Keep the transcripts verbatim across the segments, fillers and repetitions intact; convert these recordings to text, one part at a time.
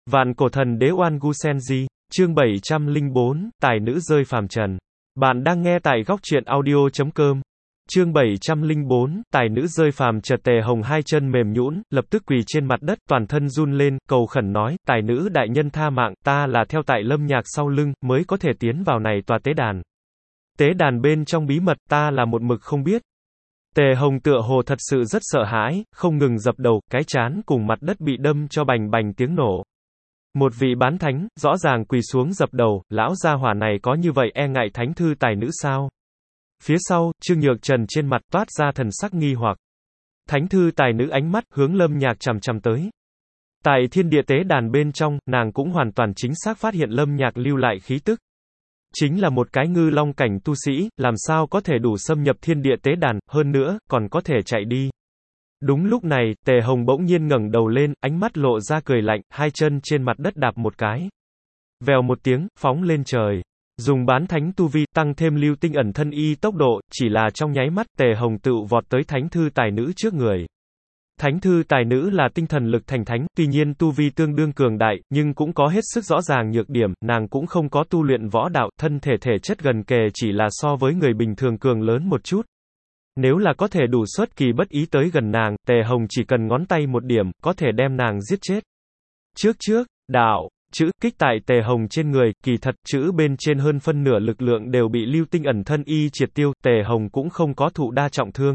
Vạn cổ thần đế Oan Gu Senji, chương bảy trăm lẻ bốn, tài nữ rơi phàm trần. Bạn đang nghe tại góc truyện audio chấm com. Chương bảy trăm lẻ bốn, tài nữ rơi phàm trần. Tề Hồng hai chân mềm nhũn, lập tức quỳ trên mặt đất, toàn thân run lên, cầu khẩn nói, tài nữ đại nhân tha mạng, ta là theo tại Lâm Nhạc sau lưng, mới có thể tiến vào này tòa tế đàn. Tế đàn bên trong bí mật, ta là một mực không biết. Tề Hồng tựa hồ thật sự rất sợ hãi, không ngừng dập đầu, cái chán cùng mặt đất bị đâm cho bành bành tiếng nổ. Một vị bán thánh, rõ ràng quỳ xuống dập đầu, lão gia hỏa này có như vậy e ngại thánh thư tài nữ sao? Phía sau, Trương Nhược Trần trên mặt toát ra thần sắc nghi hoặc. Thánh thư tài nữ ánh mắt hướng Lâm Nhạc chằm chằm tới. Tại thiên địa tế đàn bên trong, nàng cũng hoàn toàn chính xác phát hiện Lâm Nhạc lưu lại khí tức. Chính là một cái ngư long cảnh tu sĩ, làm sao có thể đủ xâm nhập thiên địa tế đàn, hơn nữa, còn có thể chạy đi. Đúng lúc này, Tề Hồng bỗng nhiên ngẩng đầu lên, ánh mắt lộ ra cười lạnh, hai chân trên mặt đất đạp một cái. Vèo một tiếng, phóng lên trời. Dùng bán thánh tu vi, tăng thêm lưu tinh ẩn thân y tốc độ, chỉ là trong nháy mắt, Tề Hồng tự vọt tới thánh thư tài nữ trước người. Thánh thư tài nữ là tinh thần lực thành thánh, tuy nhiên tu vi tương đương cường đại, nhưng cũng có hết sức rõ ràng nhược điểm, nàng cũng không có tu luyện võ đạo, thân thể thể chất gần kề chỉ là so với người bình thường cường lớn một chút. Nếu là có thể đủ xuất kỳ bất ý tới gần nàng, Tề Hồng chỉ cần ngón tay một điểm, có thể đem nàng giết chết. Trước trước, đạo, chữ, kích tại Tề Hồng trên người, kỳ thật, chữ bên trên hơn phân nửa lực lượng đều bị lưu tinh ẩn thân y triệt tiêu, Tề Hồng cũng không có thụ đa trọng thương.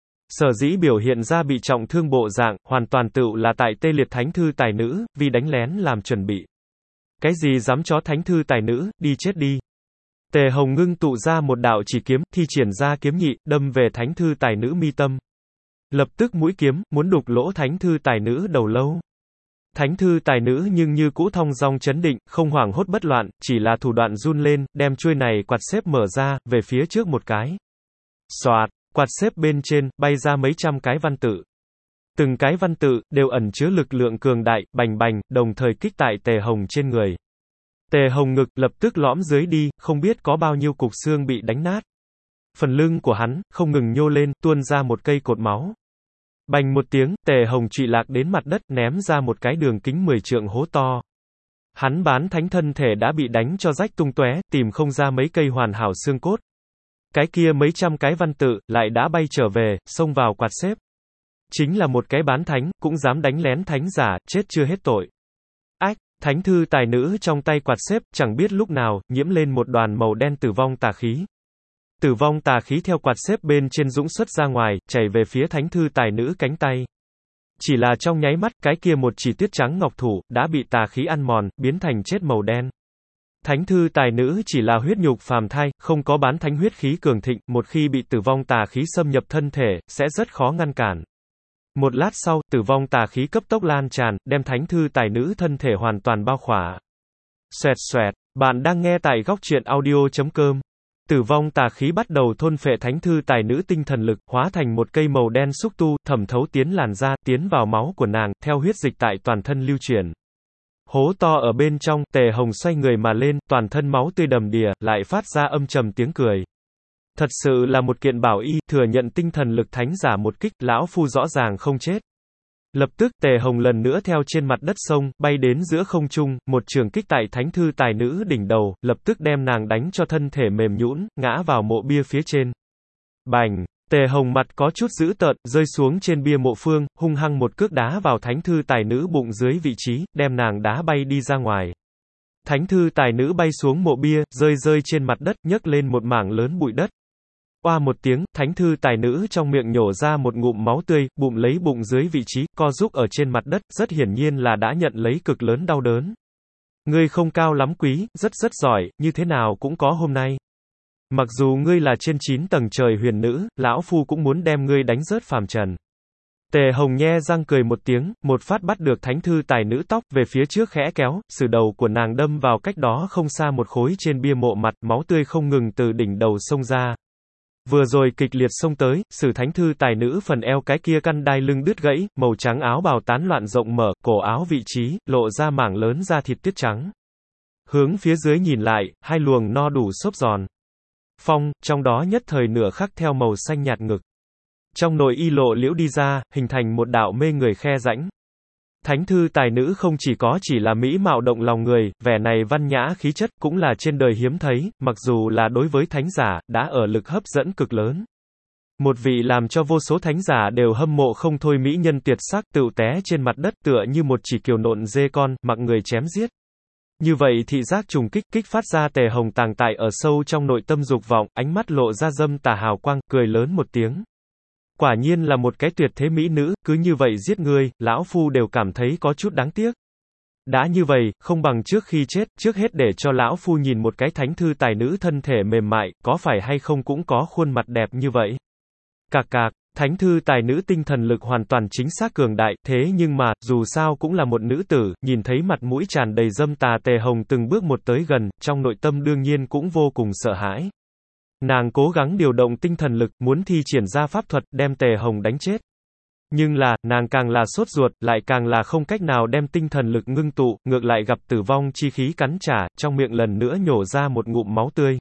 Sở dĩ biểu hiện ra bị trọng thương bộ dạng, hoàn toàn tự là tại tê liệt thánh thư tài nữ, vì đánh lén làm chuẩn bị. Cái gì dám chó thánh thư tài nữ, đi chết đi. Tề Hồng ngưng tụ ra một đạo chỉ kiếm, thi triển ra kiếm nhị, đâm về thánh thư tài nữ mi tâm. Lập tức mũi kiếm, muốn đục lỗ thánh thư tài nữ đầu lâu. Thánh thư tài nữ nhưng như cũ thong dong chấn định, không hoảng hốt bất loạn, chỉ là thủ đoạn run lên, đem chuôi này quạt xếp mở ra, về phía trước một cái. Xoạt, quạt xếp bên trên, bay ra mấy trăm cái văn tự. Từng cái văn tự, đều ẩn chứa lực lượng cường đại, bành bành, đồng thời kích tại Tề Hồng trên người. Tề Hồng ngực, lập tức lõm dưới đi, không biết có bao nhiêu cục xương bị đánh nát. Phần lưng của hắn, không ngừng nhô lên, tuôn ra một cây cột máu. Bành một tiếng, Tề Hồng trụy lạc đến mặt đất, ném ra một cái đường kính mười trượng hố to. Hắn bán thánh thân thể đã bị đánh cho rách tung tóe, tìm không ra mấy cây hoàn hảo xương cốt. Cái kia mấy trăm cái văn tự, lại đã bay trở về, xông vào quạt xếp. Chính là một cái bán thánh, cũng dám đánh lén thánh giả, chết chưa hết tội. Ách, thánh thư tài nữ trong tay quạt xếp, chẳng biết lúc nào, nhiễm lên một đoàn màu đen tử vong tà khí. Tử vong tà khí theo quạt xếp bên trên dũng xuất ra ngoài, chảy về phía thánh thư tài nữ cánh tay. Chỉ là trong nháy mắt, cái kia một chỉ tuyết trắng ngọc thủ, đã bị tà khí ăn mòn, biến thành chết màu đen. Thánh thư tài nữ chỉ là huyết nhục phàm thai, không có bán thánh huyết khí cường thịnh, một khi bị tử vong tà khí xâm nhập thân thể, sẽ rất khó ngăn cản. Một lát sau, tử vong tà khí cấp tốc lan tràn, đem thánh thư tài nữ thân thể hoàn toàn bao khỏa. Xoẹt xoẹt, bạn đang nghe tại góc truyện audio chấm com. Tử vong tà khí bắt đầu thôn phệ thánh thư tài nữ tinh thần lực, hóa thành một cây màu đen xúc tu, thẩm thấu tiến làn da, tiến vào máu của nàng, theo huyết dịch tại toàn thân lưu chuyển. Hố to ở bên trong, Tề Hồng xoay người mà lên, toàn thân máu tươi đầm đìa, lại phát ra âm trầm tiếng cười. Thật sự là một kiện bảo y, thừa nhận tinh thần lực thánh giả một kích, lão phu rõ ràng không chết. Lập tức, Tề Hồng lần nữa theo trên mặt đất sông, bay đến giữa không trung, một trường kích tại thánh thư tài nữ đỉnh đầu, lập tức đem nàng đánh cho thân thể mềm nhũn, ngã vào mộ bia phía trên. Bành! Tề Hồng mặt có chút dữ tợn, rơi xuống trên bia mộ phương, hung hăng một cước đá vào thánh thư tài nữ bụng dưới vị trí, đem nàng đá bay đi ra ngoài. Thánh thư tài nữ bay xuống mộ bia, rơi rơi trên mặt đất, nhấc lên một mảng lớn bụi đất. Oa một tiếng, thánh thư tài nữ trong miệng nhổ ra một ngụm máu tươi, bụng lấy bụng dưới vị trí, co rúc ở trên mặt đất, rất hiển nhiên là đã nhận lấy cực lớn đau đớn. Ngươi không cao lắm quý, rất rất giỏi, như thế nào cũng có hôm nay. Mặc dù ngươi là trên chín tầng trời huyền nữ, lão phu cũng muốn đem ngươi đánh rớt phàm trần. Tề Hồng nhe răng cười một tiếng, một phát bắt được thánh thư tài nữ tóc, về phía trước khẽ kéo, sử đầu của nàng đâm vào cách đó không xa một khối trên bia mộ mặt, máu tươi không ngừng từ đỉnh đầu xông ra. Vừa rồi kịch liệt xông tới, sử thánh thư tài nữ phần eo cái kia căn đai lưng đứt gãy, màu trắng áo bào tán loạn rộng mở, cổ áo vị trí, lộ ra mảng lớn da thịt tuyết trắng. Hướng phía dưới nhìn lại, hai luồng no đủ xốp giòn. Phong, trong đó nhất thời nửa khắc theo màu xanh nhạt ngực. Trong nội y lộ liễu đi ra, hình thành một đạo mê người khe rãnh. Thánh thư tài nữ không chỉ có chỉ là mỹ mạo động lòng người, vẻ này văn nhã khí chất cũng là trên đời hiếm thấy, mặc dù là đối với thánh giả, đã ở lực hấp dẫn cực lớn. Một vị làm cho vô số thánh giả đều hâm mộ không thôi mỹ nhân tuyệt sắc tựu té trên mặt đất tựa như một chỉ kiều nộn dê con, mặc người chém giết. Như vậy thị giác trùng kích, kích phát ra Tề Hồng tàng tại ở sâu trong nội tâm dục vọng, ánh mắt lộ ra dâm tà hào quang, cười lớn một tiếng. Quả nhiên là một cái tuyệt thế mỹ nữ, cứ như vậy giết ngươi, lão phu đều cảm thấy có chút đáng tiếc. Đã như vậy, không bằng trước khi chết, trước hết để cho lão phu nhìn một cái thánh thư tài nữ thân thể mềm mại, có phải hay không cũng có khuôn mặt đẹp như vậy. Cạc cạc, thánh thư tài nữ tinh thần lực hoàn toàn chính xác cường đại, thế nhưng mà, dù sao cũng là một nữ tử, nhìn thấy mặt mũi tràn đầy dâm tà Tề Hồng từng bước một tới gần, trong nội tâm đương nhiên cũng vô cùng sợ hãi. Nàng cố gắng điều động tinh thần lực, muốn thi triển ra pháp thuật, đem Tề Hồng đánh chết. Nhưng là, nàng càng là sốt ruột, lại càng là không cách nào đem tinh thần lực ngưng tụ, ngược lại gặp tử vong chi khí cắn trả, trong miệng lần nữa nhổ ra một ngụm máu tươi.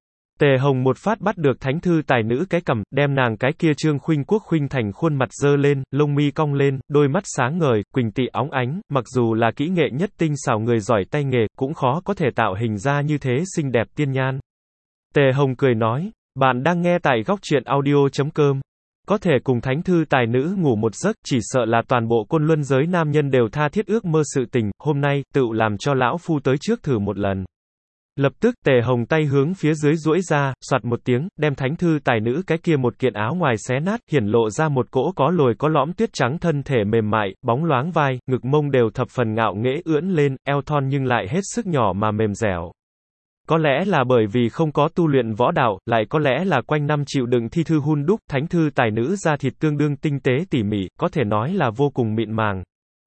Tề Hồng một phát bắt được thánh thư tài nữ cái cằm, đem nàng cái kia trương khuynh quốc khuynh thành khuôn mặt dơ lên, lông mi cong lên, đôi mắt sáng ngời, quỳnh tị óng ánh, mặc dù là kỹ nghệ nhất tinh xảo người giỏi tay nghề, cũng khó có thể tạo hình ra như thế xinh đẹp tiên nhan. Tề Hồng cười nói, bạn đang nghe tại góc truyện audio chấm com. Có thể cùng thánh thư tài nữ ngủ một giấc, chỉ sợ là toàn bộ côn luân giới nam nhân đều tha thiết ước mơ sự tình, hôm nay, tựu làm cho lão phu tới trước thử một lần. Lập tức, Tề Hồng tay hướng phía dưới duỗi ra, soạt một tiếng, đem thánh thư tài nữ cái kia một kiện áo ngoài xé nát, hiển lộ ra một cỗ có lồi có lõm tuyết trắng thân thể mềm mại, bóng loáng vai, ngực mông đều thập phần ngạo nghễ ưỡn lên, eo thon nhưng lại hết sức nhỏ mà mềm dẻo. Có lẽ là bởi vì không có tu luyện võ đạo, lại có lẽ là quanh năm chịu đựng thi thư hun đúc, thánh thư tài nữ da thịt tương đương tinh tế tỉ mỉ, có thể nói là vô cùng mịn màng.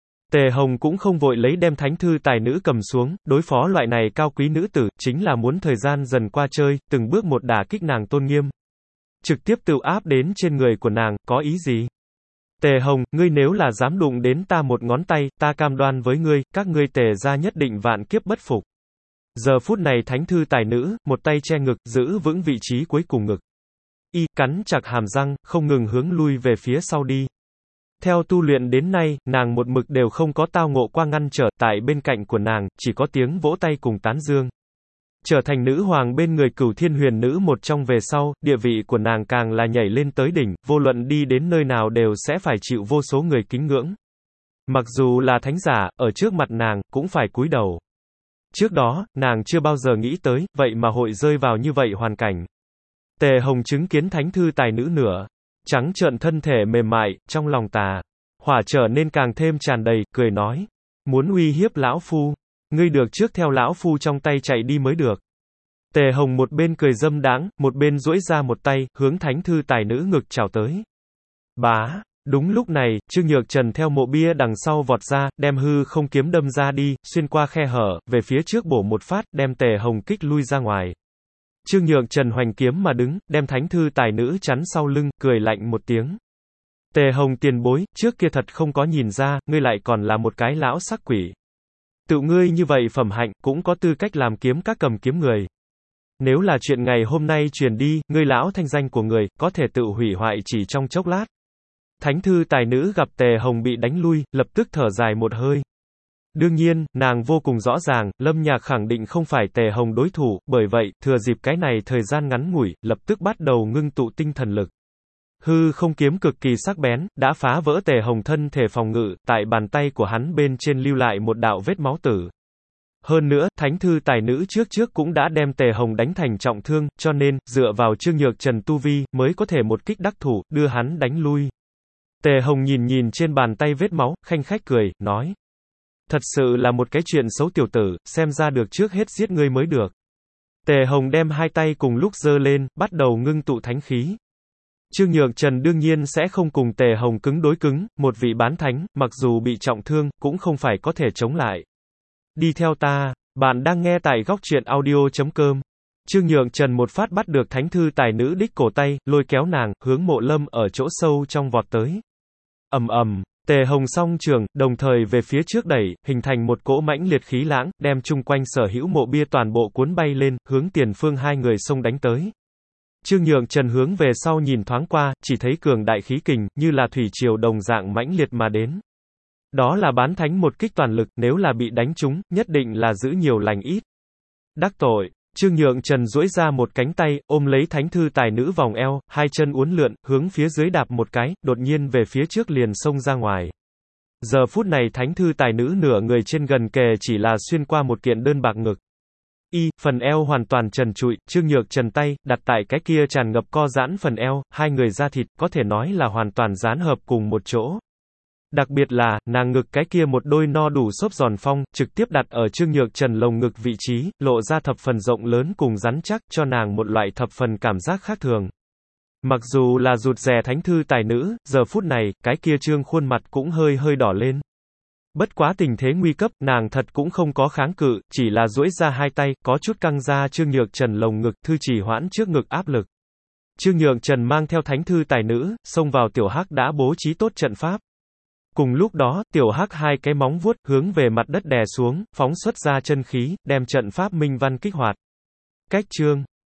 Tề Hồng cũng không vội lấy đem thánh thư tài nữ cầm xuống, đối phó loại này cao quý nữ tử, chính là muốn thời gian dần qua chơi, từng bước một đả kích nàng tôn nghiêm. Trực tiếp tự áp đến trên người của nàng, có ý gì? Tề Hồng, ngươi nếu là dám đụng đến ta một ngón tay, ta cam đoan với ngươi, các ngươi Tề gia nhất định vạn kiếp bất phục. Giờ phút này thánh thư tài nữ, một tay che ngực, giữ vững vị trí cuối cùng ngực. Y, cắn chặt hàm răng, không ngừng hướng lui về phía sau đi. Theo tu luyện đến nay, nàng một mực đều không có tao ngộ qua ngăn trở, tại bên cạnh của nàng, chỉ có tiếng vỗ tay cùng tán dương. Trở thành nữ hoàng bên người Cửu Thiên Huyền Nữ một trong về sau, địa vị của nàng càng là nhảy lên tới đỉnh, vô luận đi đến nơi nào đều sẽ phải chịu vô số người kính ngưỡng. Mặc dù là thánh giả, ở trước mặt nàng, cũng phải cúi đầu. Trước đó, nàng chưa bao giờ nghĩ tới, vậy mà hội rơi vào như vậy hoàn cảnh. Tề Hồng chứng kiến thánh thư tài nữ nửa trắng trợn thân thể mềm mại, trong lòng tà hỏa trở nên càng thêm tràn đầy, cười nói, muốn uy hiếp lão phu, ngươi được trước theo lão phu trong tay chạy đi mới được. Tề Hồng một bên cười dâm đãng, một bên duỗi ra một tay, hướng thánh thư tài nữ ngực chào tới. Bá, đúng lúc này, Trương Nhược Trần theo mộ bia đằng sau vọt ra, đem hư không kiếm đâm ra đi, xuyên qua khe hở, về phía trước bổ một phát, đem Tề Hồng kích lui ra ngoài. Trương Nhược Trần hoành kiếm mà đứng, đem thánh thư tài nữ chắn sau lưng, cười lạnh một tiếng. Tề Hồng tiền bối, trước kia thật không có nhìn ra, ngươi lại còn là một cái lão sắc quỷ. Tự ngươi như vậy phẩm hạnh, cũng có tư cách làm kiếm các cầm kiếm người. Nếu là chuyện ngày hôm nay truyền đi, ngươi lão thanh danh của người, có thể tự hủy hoại chỉ trong chốc lát. Thánh thư tài nữ gặp Tề Hồng bị đánh lui, lập tức thở dài một hơi. Đương nhiên, nàng vô cùng rõ ràng, Lâm Nhạc khẳng định không phải Tề Hồng đối thủ, bởi vậy, thừa dịp cái này thời gian ngắn ngủi, lập tức bắt đầu ngưng tụ tinh thần lực. Hư không kiếm cực kỳ sắc bén, đã phá vỡ Tề Hồng thân thể phòng ngự, tại bàn tay của hắn bên trên lưu lại một đạo vết máu tử. Hơn nữa, thánh thư tài nữ trước trước cũng đã đem Tề Hồng đánh thành trọng thương, cho nên, dựa vào Trương Nhược Trần tu vi, mới có thể một kích đắc thủ, đưa hắn đánh lui. Tề Hồng nhìn nhìn trên bàn tay vết máu, khanh khách cười, nói. Thật sự là một cái chuyện xấu tiểu tử, xem ra được trước hết giết ngươi mới được. Tề Hồng đem hai tay cùng lúc giơ lên, bắt đầu ngưng tụ thánh khí. Trương Nhược Trần đương nhiên sẽ không cùng Tề Hồng cứng đối cứng, một vị bán thánh, mặc dù bị trọng thương, cũng không phải có thể chống lại. Đi theo ta, bạn đang nghe tại góc truyện audio chấm com. Trương Nhược Trần một phát bắt được thánh thư tài nữ đích cổ tay, lôi kéo nàng, hướng Mộ Lâm ở chỗ sâu trong vọt tới. Ầm ầm, Tề Hồng song trường, đồng thời về phía trước đẩy, hình thành một cỗ mãnh liệt khí lãng, đem chung quanh sở hữu mộ bia toàn bộ cuốn bay lên, hướng tiền phương hai người xông đánh tới. Trương Nhược Trần hướng về sau nhìn thoáng qua, chỉ thấy cường đại khí kình, như là thủy triều đồng dạng mãnh liệt mà đến. Đó là bán thánh một kích toàn lực, nếu là bị đánh trúng, nhất định là giữ nhiều lành ít. Đắc tội. Trương Nhượng Trần duỗi ra một cánh tay, ôm lấy thánh thư tài nữ vòng eo, hai chân uốn lượn, hướng phía dưới đạp một cái, đột nhiên về phía trước liền xông ra ngoài. Giờ phút này thánh thư tài nữ nửa người trên gần kề chỉ là xuyên qua một kiện đơn bạc ngực. Y, phần eo hoàn toàn trần trụi, Trương Nhược Trần tay, đặt tại cái kia tràn ngập co giãn phần eo, hai người da thịt, có thể nói là hoàn toàn dán hợp cùng một chỗ. Đặc biệt là, nàng ngực cái kia một đôi no đủ xốp giòn phong, trực tiếp đặt ở Trương Nhược Trần lồng ngực vị trí, lộ ra thập phần rộng lớn cùng rắn chắc, cho nàng một loại thập phần cảm giác khác thường. Mặc dù là rụt rè thánh thư tài nữ, giờ phút này, cái kia trương khuôn mặt cũng hơi hơi đỏ lên. Bất quá tình thế nguy cấp, nàng thật cũng không có kháng cự, chỉ là duỗi ra hai tay, có chút căng ra Trương Nhược Trần lồng ngực, thư chỉ hoãn trước ngực áp lực. Trương Nhược Trần mang theo thánh thư tài nữ, xông vào tiểu hắc đã bố trí tốt trận pháp. Cùng lúc đó, tiểu hắc hai cái móng vuốt, hướng về mặt đất đè xuống, phóng xuất ra chân khí, đem trận pháp minh văn kích hoạt. Cách chương